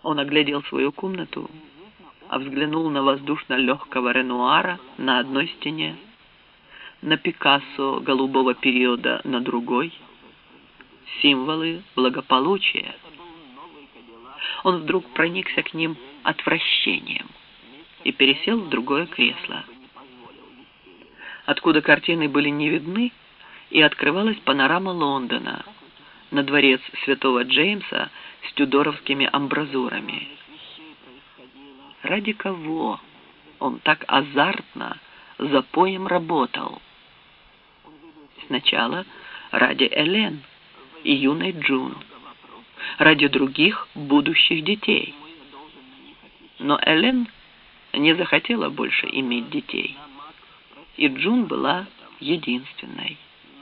Он оглядел свою комнату, взглянул на воздушно-легкого Ренуара на одной стене, на Пикассо голубого периода на другой, символы благополучия. Он вдруг проникся к ним отвращением и пересел в другое кресло, откуда картины были не видны, и открывалась панорама Лондона на дворец Святого Джеймса с тюдоровскими амбразурами. Ради кого он так азартно запоем работал? Сначала ради Элен и юной Джун, ради других будущих детей. Но Элен не захотела больше иметь детей, и Джун была единственной.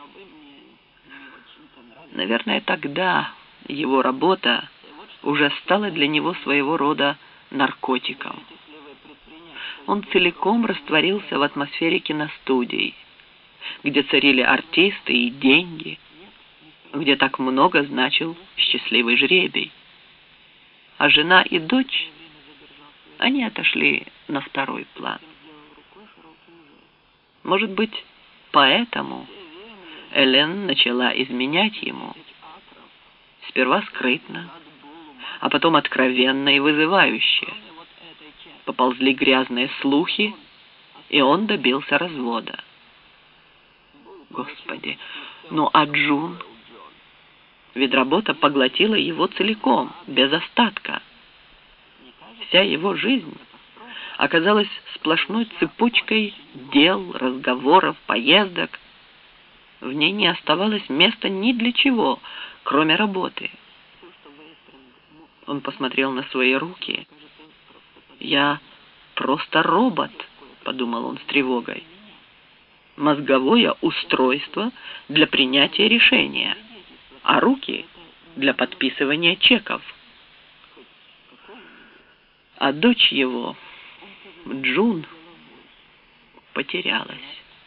Наверное, тогда его работа уже стала для него своего рода наркотиком. Он целиком растворился в атмосфере киностудий, где царили артисты и деньги, где так много значил счастливый жребий. А жена и дочь, они отошли на второй план. Может быть, поэтому Элен начала изменять ему. Сперва скрытно, а потом откровенно и вызывающе. Поползли грязные слухи, и он добился развода. Господи, ну а Джун? Ведь работа поглотила его целиком, без остатка. Вся его жизнь оказалась сплошной цепочкой дел, разговоров, поездок. В ней не оставалось места ни для чего, кроме работы. Он посмотрел на свои руки. «Я просто робот», — подумал он с тревогой. «Мозговое устройство для принятия решения, а руки для подписывания чеков». А дочь его, Джун, потерялась.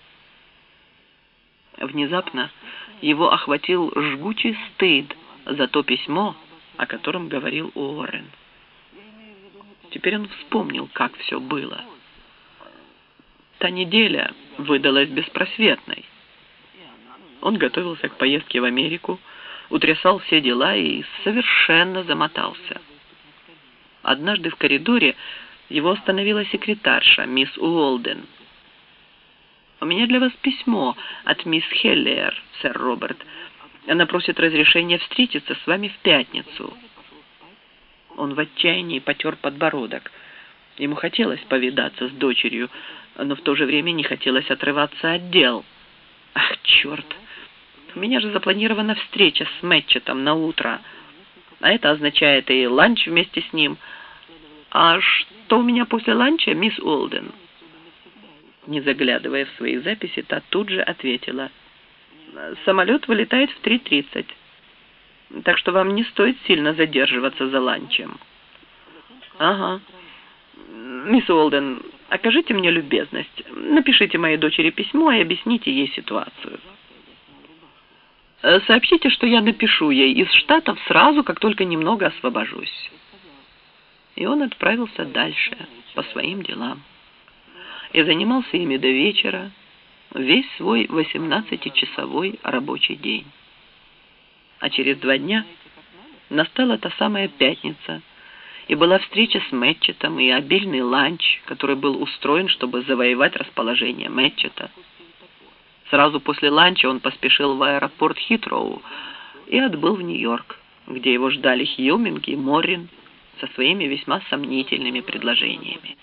Внезапно его охватил жгучий стыд за то письмо, о котором говорил Уоррен. Теперь он вспомнил, как все было. Та неделя выдалась беспросветной. Он готовился к поездке в Америку, утрясал все дела и совершенно замотался. Однажды в коридоре его остановила секретарша, мисс Уолден. «У меня для вас письмо от мисс Хеллер, сэр Роберт. Она просит разрешения встретиться с вами в пятницу». Он в отчаянии потер подбородок. Ему хотелось повидаться с дочерью, но в то же время не хотелось отрываться от дел. «Ах, черт! У меня же запланирована встреча с Мэтчетом на утро, а это означает и ланч вместе с ним. А что у меня после ланча, мисс Уолден?» Не заглядывая в свои записи, та тут же ответила: «Самолет вылетает в 3:30, так что вам не стоит сильно задерживаться за ланчем». «Ага. Мисс Уолден, окажите мне любезность. Напишите моей дочери письмо и объясните ей ситуацию. Сообщите, что я напишу ей из Штатов сразу, как только немного освобожусь». И он отправился дальше по своим делам и занимался ими до вечера, весь свой 18-часовой рабочий день. А через 2 дня настала та самая пятница, и была встреча с Мэтчетом и обильный ланч, который был устроен, чтобы завоевать расположение Мэтчета. Сразу после ланча он поспешил в аэропорт Хитроу и отбыл в Нью-Йорк, где его ждали Хьюминг и Моррин со своими весьма сомнительными предложениями.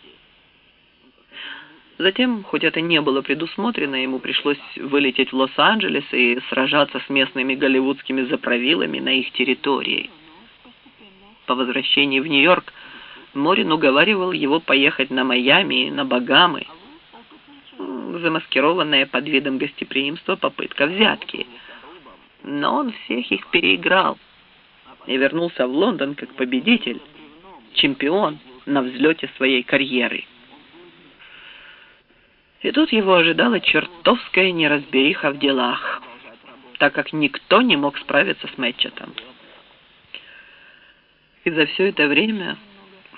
Затем, хоть это не было предусмотрено, ему пришлось вылететь в Лос-Анджелес и сражаться с местными голливудскими заправилами на их территории. По возвращении в Нью-Йорк Моррин уговаривал его поехать на Майами, на Багамы. Замаскированная под видом гостеприимства попытка взятки. Но он всех их переиграл и вернулся в Лондон как победитель, чемпион на взлете своей карьеры. И тут его ожидала чертовская неразбериха в делах, так как никто не мог справиться с Мэтчетом. И за все это время